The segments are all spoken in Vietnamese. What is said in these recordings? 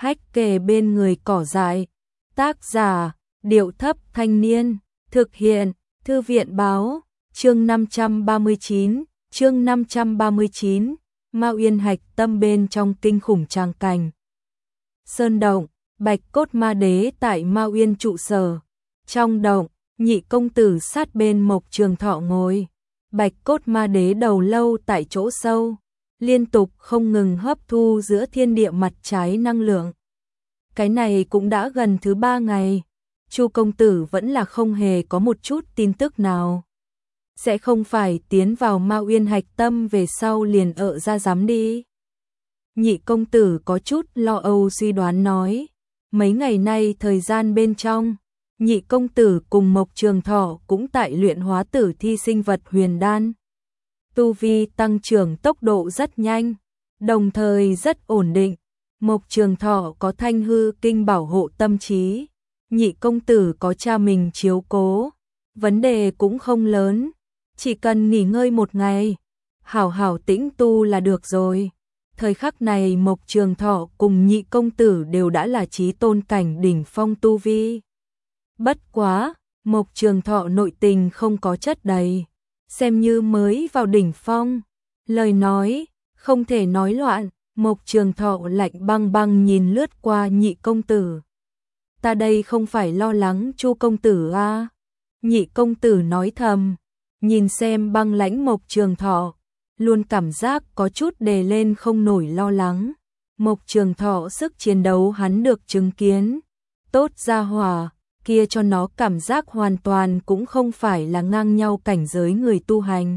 hách kề bên người cỏ dại. Tác giả, Điệu Thấp Thanh Niên, thực hiện, Thư viện Báo, chương 539, Ma Uyên Hạch Tâm bên trong kinh khủng tràng cảnh. Sơn động, Bạch Cốt Ma Đế tại Ma Uyên trụ sở. Trong động, Nhị công tử sát bên Mộc Trường Thọ ngồi. Bạch Cốt Ma Đế đầu lâu tại chỗ sâu, liên tục không ngừng hấp thu giữa thiên địa mặt trái năng lượng. Cái này cũng đã gần thứ 3 ngày, Chu công tử vẫn là không hề có một chút tin tức nào. Sẽ không phải tiến vào Ma Uyên Hạch Tâm về sau liền ra dám đi. Nhị công tử có chút lo âu suy đoán nói, mấy ngày nay thời gian bên trong, Nhị công tử cùng Mộc Trường Thọ cũng tại luyện hóa tử thi sinh vật huyền đan. Tu vi tăng trưởng tốc độ rất nhanh, đồng thời rất ổn định. Mộc Trường Thọ có Thanh Hư Kinh bảo hộ tâm trí, Nhị công tử có cha mình chiếu cố, vấn đề cũng không lớn, chỉ cần nghỉ ngơi một ngày, hảo hảo tĩnh tu là được rồi. Thời khắc này Mộc Trường Thọ cùng Nhị công tử đều đã là chí tôn cảnh đỉnh phong tu vi. Bất quá, Mộc Trường Thọ nội tình không có chất đầy, xem như mới vào đỉnh phong. Lời nói, không thể nói loạn. Mộc Trường Thọ lạnh băng băng nhìn lướt qua Nhị công tử. Ta đây không phải lo lắng Chu công tử à? Nhị công tử nói thầm, nhìn xem băng lãnh Mộc Trường Thọ, luôn cảm giác có chút đề lên không nổi lo lắng. Mộc Trường Thọ sức chiến đấu hắn được chứng kiến, tốt ra hỏa, kia cho nó cảm giác hoàn toàn cũng không phải là ngang nhau cảnh giới người tu hành.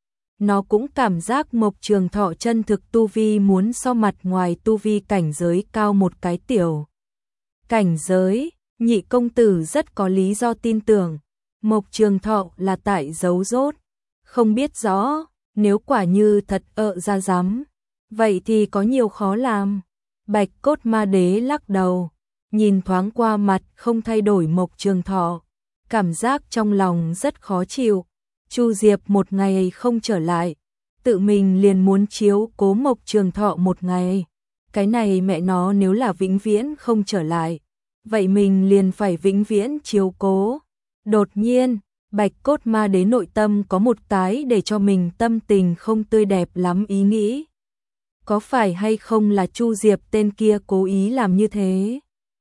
Nó cũng cảm giác Mộc Trường Thọ chân thực tu vi muốn so mặt ngoài tu vi cảnh giới cao một cái tiểu cảnh giới. Nhị công tử rất có lý do tin tưởng Mộc Trường Thọ là tại giấu rốt, không biết rõ, nếu quả như thật ra dám, vậy thì có nhiều khó làm. Bạch Cốt Ma Đế lắc đầu, nhìn thoáng qua mặt không thay đổi Mộc Trường Thọ, cảm giác trong lòng rất khó chịu. Chu Diệp một ngày không trở lại, tự mình liền muốn chiếu cố Mộc Trường Thọ một ngày. Cái này mẹ nó nếu là vĩnh viễn không trở lại, vậy mình liền phải vĩnh viễn chiếu cố. Đột nhiên, Bạch Cốt Ma Đế nội tâm có một cái để cho mình tâm tình không tươi đẹp lắm ý nghĩ. Có phải hay không là Chu Diệp tên kia cố ý làm như thế,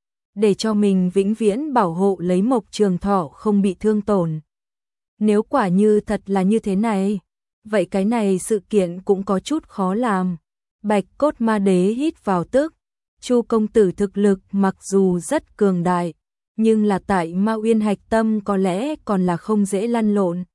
để cho mình vĩnh viễn bảo hộ lấy Mộc Trường Thọ không bị thương tổn? Nếu quả như thật là như thế này, vậy cái này sự kiện cũng có chút khó làm. Bạch Cốt Ma Đế hít vào tức, Chu công tử thực lực mặc dù rất cường đại, nhưng là tại Ma Uyên Hạch Tâm có lẽ còn là không dễ lăn lộn.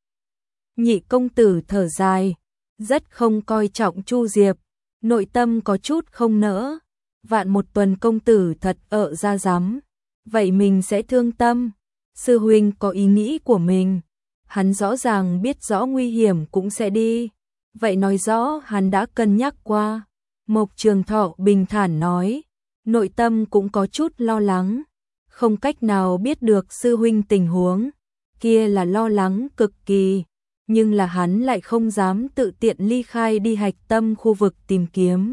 Nhị công tử thở dài, rất không coi trọng Chu Diệp, nội tâm có chút không nỡ. Vạn một tuần công tử thật ra dám, vậy mình sẽ thương tâm. Sư huynh có ý nghĩ của mình, hắn rõ ràng biết rõ nguy hiểm cũng sẽ đi, vậy nói rõ hắn đã cân nhắc qua. Mộc Trường Thọ bình thản nói, nội tâm cũng có chút lo lắng, không cách nào biết được sư huynh tình huống, kia là lo lắng cực kỳ, nhưng là hắn lại không dám tự tiện ly khai đi Hạch Tâm khu vực tìm kiếm.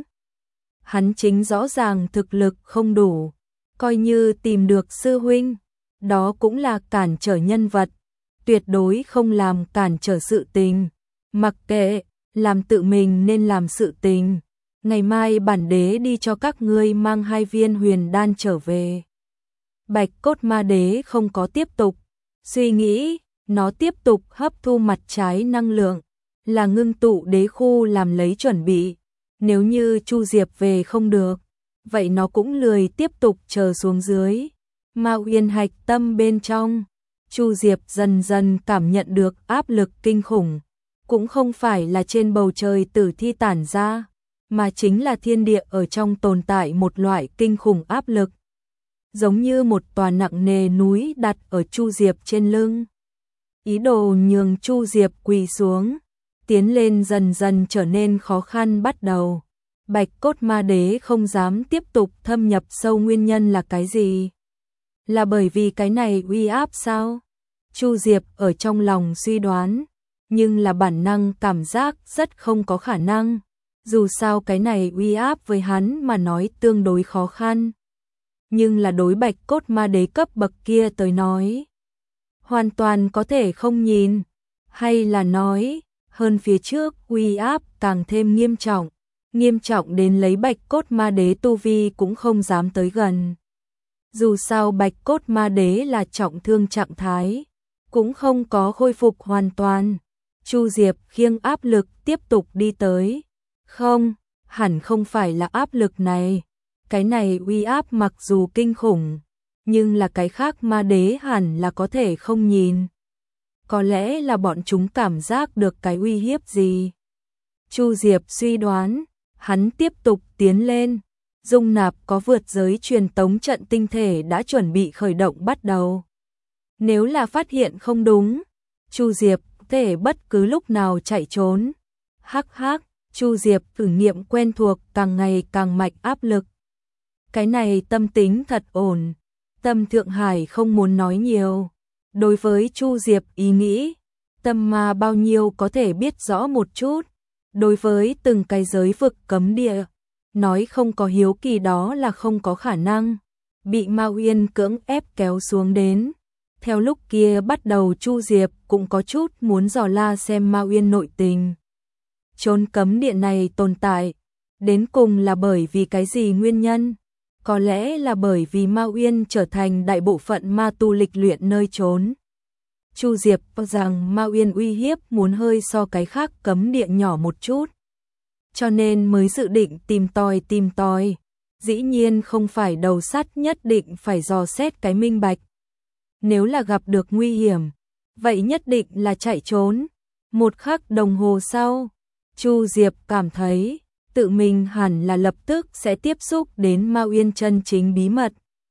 Hắn chính rõ ràng thực lực không đủ, coi như tìm được sư huynh, đó cũng là cản trở nhân vật, tuyệt đối không làm cản trở sự tình. Mặc kệ, làm tự mình nên làm sự tình. Ngày mai bản đế đi cho các ngươi mang 2 viên huyền đan trở về. Bạch Cốt Ma Đế không có tiếp tục suy nghĩ, nó tiếp tục hấp thu mặt trái năng lượng, là ngưng tụ đế khu làm lấy chuẩn bị. Nếu như Chu Diệp về không được, vậy nó cũng lười tiếp tục chờ xuống dưới. Ma Uyên Hạch Tâm bên trong, Chu Diệp dần dần cảm nhận được áp lực kinh khủng, cũng không phải là trên bầu trời tử thi tản ra, mà chính là thiên địa ở trong tồn tại một loại kinh khủng áp lực, giống như một tòa nặng nề núi đặt ở Chu Diệp trên lưng. Ý đồ nhường Chu Diệp quỳ xuống, tiến lên dần dần trở nên khó khăn bắt đầu. Bạch Cốt Ma Đế không dám tiếp tục thâm nhập sâu nguyên nhân là cái gì? Là bởi vì cái này uy áp sao? Chu Diệp ở trong lòng suy đoán, nhưng là bản năng cảm giác rất không có khả năng. Dù sao cái này uy áp với hắn mà nói tương đối khó khăn. nhưng là đối bạch cốt ma đế cấp bậc kia tới nói, hoàn toàn có thể không nhìn, hay là nói, hơn phía trước uy áp càng thêm nghiêm trọng đến lấy bạch cốt ma đế tu vi cũng không dám tới gần. Dù sao bạch cốt ma đế là trọng thương trạng thái, cũng không có khôi phục hoàn toàn. Chu Diệp khiêng áp lực tiếp tục đi tới. Không, hẳn không phải là áp lực này. Cái này uy áp mặc dù kinh khủng, nhưng là cái khác ma đế hẳn là có thể không nhìn. Có lẽ là bọn chúng cảm giác được cái uy hiếp gì. Chu Diệp suy đoán, hắn tiếp tục tiến lên. Dung nạp có vượt giới truyền tống trận tinh thể đã chuẩn bị khởi động bắt đầu. Nếu là phát hiện không đúng, Chu Diệp có thể bất cứ lúc nào chạy trốn. Hắc hắc, Chu Diệp thử nghiệm quen thuộc càng ngày càng mạnh áp lực. Cái này tâm tính thật ổn. Tâm Thượng Hải không muốn nói nhiều. Đối với Chu Diệp ý nghĩ, tâm ma bao nhiêu có thể biết rõ một chút. Đối với từng cái giới vực cấm địa, nói không có hiếu kỳ đó là không có khả năng. Bị Ma Uyên cưỡng ép kéo xuống đến. Theo lúc kia bắt đầu Chu Diệp cũng có chút muốn dò la xem Ma Uyên nội tình. Chốn cấm địa này tồn tại, đến cùng là bởi vì cái gì nguyên nhân? Có lẽ là bởi vì Ma Uyên trở thành đại bộ phận ma tu lịch luyện nơi trốn. Chu Diệp cho rằng Ma Uyên uy hiếp muốn hơi so cái khác cấm địa nhỏ một chút. Cho nên mới dự định tìm tòi. Dĩ nhiên không phải đầu sắt nhất định phải dò xét cái minh bạch. Nếu là gặp được nguy hiểm, vậy nhất định là chạy trốn. Một khắc đồng hồ sau, Chu Diệp cảm thấy tự mình hẳn là lập tức sẽ tiếp xúc đến Ma Uyên chân chính bí mật.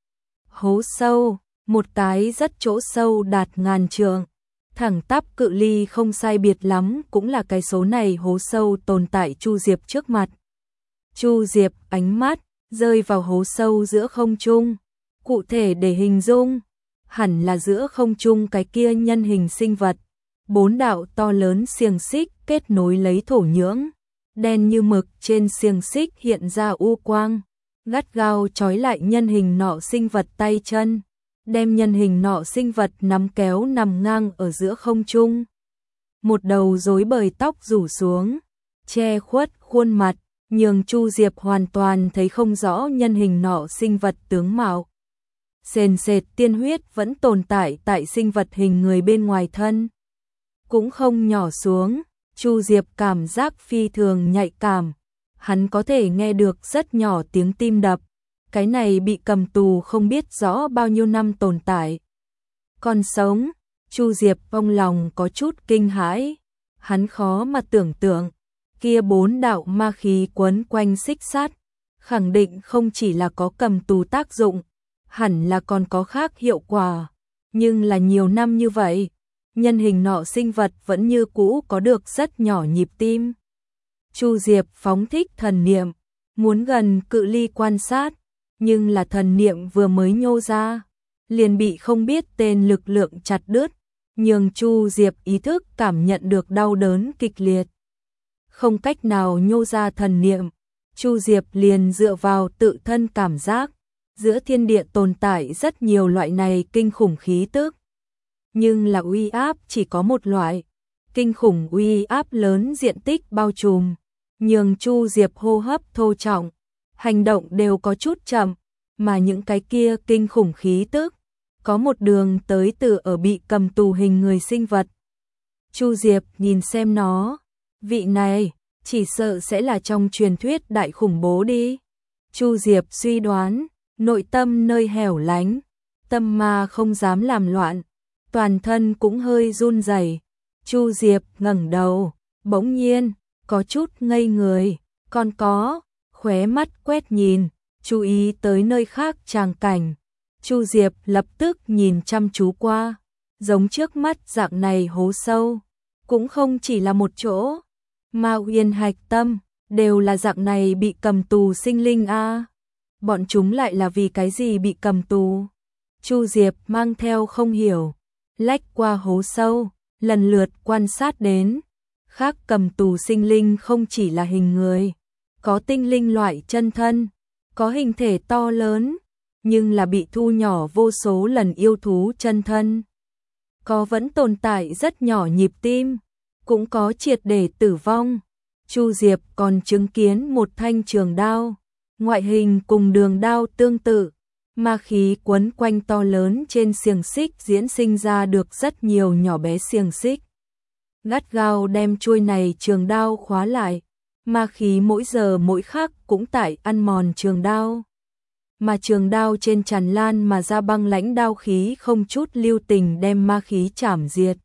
Hố sâu, một cái rất chỗ sâu đạt ngàn trượng, thẳng tắp cự ly không sai biệt lắm cũng là cái số này hố sâu tồn tại Chu Diệp trước mặt. Chu Diệp ánh mắt rơi vào hố sâu giữa không trung, cụ thể để hình dung, hẳn là giữa không trung cái kia nhân hình sinh vật. 4 đạo to lớn xiềng xích kết nối lấy thổ nhưỡng, đen như mực trên xiềng xích hiện ra u quang, gắt gao trói lại nhân hình nọ sinh vật tay chân, đem nhân hình nọ sinh vật nắm kéo nằm ngang ở giữa không trung. Một đầu rối bời tóc rủ xuống, che khuất khuôn mặt, nhường Chu Diệp hoàn toàn thấy không rõ nhân hình nọ sinh vật tướng mạo. Sền sệt tiên huyết vẫn tồn tại tại sinh vật hình người bên ngoài thân. Cũng không nhỏ xuống, Chu Diệp cảm giác phi thường nhạy cảm. Hắn có thể nghe được rất nhỏ tiếng tim đập. Cái này bị cầm tù không biết rõ bao nhiêu năm tồn tại. Còn sống, Chu Diệp trong lòng có chút kinh hãi. Hắn khó mà tưởng tượng, kia 4 đạo ma khí quấn quanh xích sắt, khẳng định không chỉ là có cầm tù tác dụng, hẳn là còn có khác hiệu quả. Nhưng là nhiều năm như vậy, nhân hình nọ sinh vật vẫn như cũ có được rất nhỏ nhịp tim. Chu Diệp phóng thích thần niệm, muốn gần cự ly quan sát, nhưng là thần niệm vừa mới nhô ra, liền bị không biết tên lực lượng chặt đứt, nhường Chu Diệp ý thức cảm nhận được đau đớn kịch liệt. Không cách nào nhô ra thần niệm, Chu Diệp liền dựa vào tự thân cảm giác, giữa thiên địa tồn tại rất nhiều loại này kinh khủng khí tức. Nhưng là uy áp chỉ có một loại, kinh khủng uy áp lớn diện tích bao trùm, nhường Chu Diệp hô hấp thô trọng, hành động đều có chút chậm, mà những cái kia kinh khủng khí tức, có một đường tới từ ở bị cầm tù hình người sinh vật. Chu Diệp nhìn xem nó, vị này, chỉ sợ sẽ là trong truyền thuyết đại khủng bố đi. Chu Diệp suy đoán, nội tâm nơi hẻo lánh, tâm ma không dám làm loạn, toàn thân cũng hơi run rẩy. Chu Diệp ngẩng đầu, bỗng nhiên có chút ngây người, còn có khóe mắt quét nhìn, chú ý tới nơi khác tràng cảnh. Chu Diệp lập tức nhìn chăm chú qua, giống trước mắt dạng này hố sâu, cũng không chỉ là một chỗ, Ma Uyên hạch tâm đều là dạng này bị cầm tù sinh linh a. Bọn chúng lại là vì cái gì bị cầm tù? Chu Diệp mang theo không hiểu, lách qua hố sâu, lần lượt quan sát đến. Khác cầm tù sinh linh không chỉ là hình người, có tinh linh loại chân thân, có hình thể to lớn, nhưng là bị thu nhỏ vô số lần yêu thú chân thân. Có vẫn tồn tại rất nhỏ nhịp tim, cũng có triệt để tử vong. Chu Diệp còn chứng kiến một thanh trường đao, ngoại hình cùng đường đao tương tự, ma khí quấn quanh to lớn trên xiềng xích diễn sinh ra được rất nhiều nhỏ bé xiềng xích. Gắt gao đem chuôi này trường đao khóa lại, ma khí mỗi giờ mỗi khắc cũng tại ăn mòn trường đao. Mà trường đao trên tràn lan mà ra băng lãnh đao khí không chút lưu tình đem ma khí chảm diệt.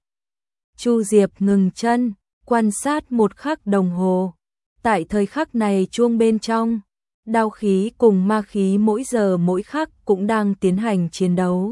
Chu Diệp ngừng chân, quan sát một khắc đồng hồ. Tại thời khắc này chuông bên trong, đao khí cùng ma khí mỗi giờ mỗi khắc cũng đang tiến hành chiến đấu.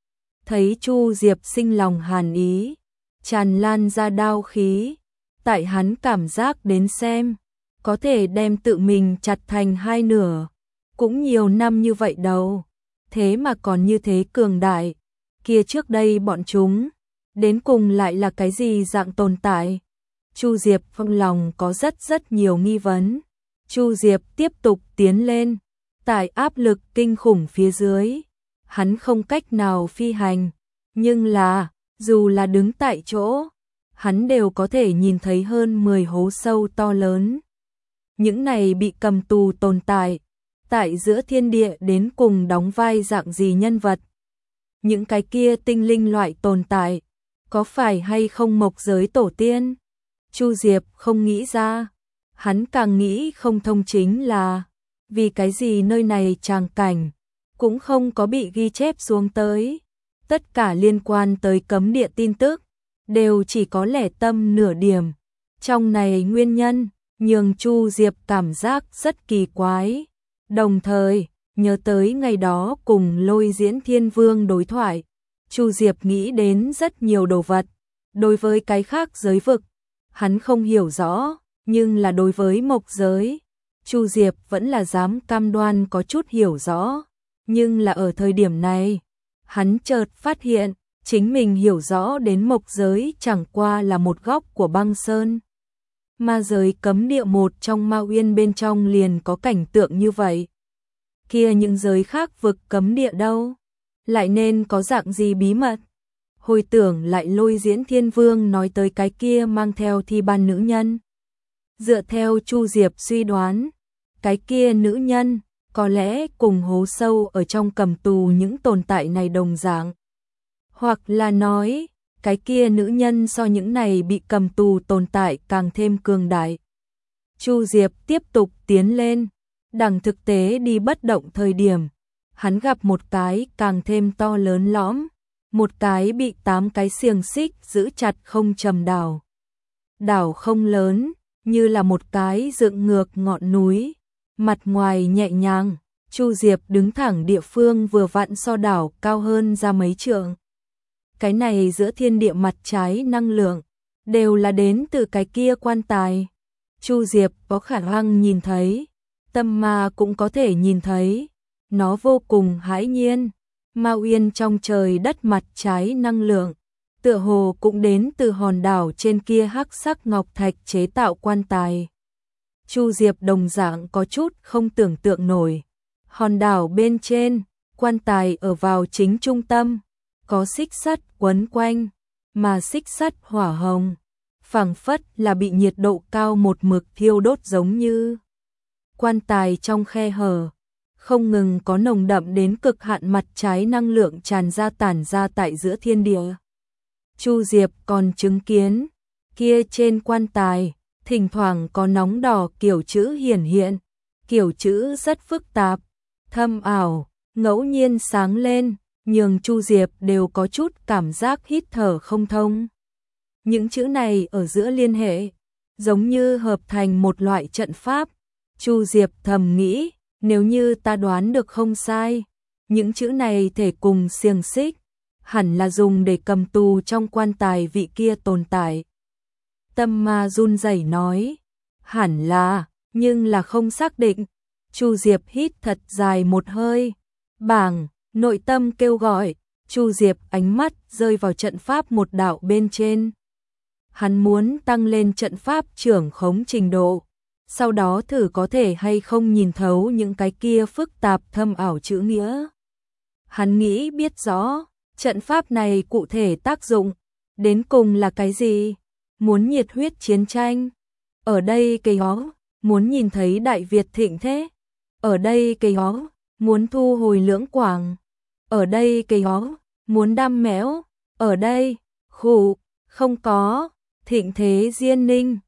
Thấy Chu Diệp sinh lòng hàn ý, tràn lan ra đao khí, tại hắn cảm giác đến xem, có thể đem tự mình chặt thành hai nửa. Cũng nhiều năm như vậy đâu, thế mà còn như thế cường đại. Kia trước đây bọn chúng, đến cùng lại là cái gì dạng tồn tại? Chu Diệp trong lòng có rất nhiều nghi vấn. Chu Diệp tiếp tục tiến lên, tại áp lực kinh khủng phía dưới, hắn không cách nào phi hành, nhưng là, dù là đứng tại chỗ, hắn đều có thể nhìn thấy hơn 10 hố sâu to lớn. Những này bị cầm tù tồn tại, tại giữa thiên địa đến cùng đóng vai dạng gì nhân vật? Những cái kia tinh linh loại tồn tại, có phải hay không mộc giới tổ tiên? Chu Diệp không nghĩ ra, hắn càng nghĩ không thông chính là, vì cái gì nơi này tràng cảnh, cũng không có bị ghi chép xuống tới. Tất cả liên quan tới cấm địa tin tức, đều chỉ có lẻ tâm nửa điểm. Trong này nguyên nhân, nhường Chu Diệp cảm giác rất kỳ quái. Đồng thời, nhớ tới ngày đó cùng Lôi Diễn Thiên Vương đối thoại, Chu Diệp nghĩ đến rất nhiều đồ vật. Đối với cái khác giới vực, hắn không hiểu rõ, nhưng là đối với mộc giới, Chu Diệp vẫn là dám cam đoan có chút hiểu rõ. Nhưng là ở thời điểm này, hắn chợt phát hiện, chính mình hiểu rõ đến mộc giới chẳng qua là một góc của băng sơn. Ma giới cấm địa một trong Ma Uyên bên trong liền có cảnh tượng như vậy. Kia những giới khác vực cấm địa đâu? Lại nên có dạng gì bí mật? Hồi tưởng lại Lôi Diễn Thiên Vương nói tới cái kia mang theo thi ban nữ nhân. Dựa theo Chu Diệp suy đoán, cái kia nữ nhân có lẽ cùng hố sâu ở trong cầm tù những tồn tại này đồng dạng. Hoặc là nói, cái kia nữ nhân so những này bị cầm tù tồn tại càng thêm cường đại. Chu Diệp tiếp tục tiến lên, đằng thực tế đi bất động thời điểm, hắn gặp một cái càng thêm to lớn lõm, một cái bị 8 cái xiềng xích giữ chặt không trầm đảo. Đảo không lớn, như là một cái dựng ngược ngọn núi, mặt ngoài nhẹ nhàng, Chu Diệp đứng thẳng địa phương vừa vặn so đảo cao hơn ra mấy trượng. Cái này giữa thiên địa mặt trái năng lượng, đều là đến từ cái kia quan tài. Chu Diệp có khả năng nhìn thấy, tâm ma cũng có thể nhìn thấy, nó vô cùng hãi nhiên. Ma Uyên trong trời đất mặt trái năng lượng, tựa hồ cũng đến từ hòn đảo trên kia hắc sắc ngọc thạch chế tạo quan tài. Chu Diệp đồng dạng có chút không tưởng tượng nổi. Hòn đảo bên trên, quan tài ở vào chính trung tâm, có xích sắt quấn quanh, mà xích sắt hỏa hồng, phảng phất là bị nhiệt độ cao một mực thiêu đốt giống như. Quan tài trong khe hở, không ngừng có nồng đậm đến cực hạn mặt trái năng lượng tràn ra tản ra tại giữa thiên địa. Chu Diệp còn chứng kiến, kia trên quan tài, thỉnh thoảng có nóng đỏ kiểu chữ hiển hiện, kiểu chữ rất phức tạp, thâm ảo, ngẫu nhiên sáng lên, nhường Chu Diệp đều có chút cảm giác hít thở không thông. Những chữ này ở giữa liên hệ, giống như hợp thành một loại trận pháp. Chu Diệp thầm nghĩ, nếu như ta đoán được không sai, những chữ này thể cùng xiềng xích, hẳn là dùng để cầm tù trong quan tài vị kia tồn tại. Tâm ma run rẩy nói, hẳn là, nhưng là không xác định. Chu Diệp hít thật dài một hơi, bảng, nội tâm kêu gọi. Chu Diệp ánh mắt rơi vào trận pháp một đạo bên trên. Hắn muốn tăng lên trận pháp trưởng khống trình độ, sau đó thử có thể hay không nhìn thấu những cái kia phức tạp thâm ảo chữ nghĩa. Hắn nghĩ biết rõ, trận pháp này cụ thể tác dụng, đến cùng là cái gì? Muốn nhiệt huyết chiến tranh. Ở đây cây hó, muốn nhìn thấy Đại Việt thịnh thế. Ở đây cây hó, muốn thu hồi Lưỡng Quảng. Ở đây cây hó, muốn đam mẽo. Ở đây, khủ, không có, thịnh thế Diên Ninh.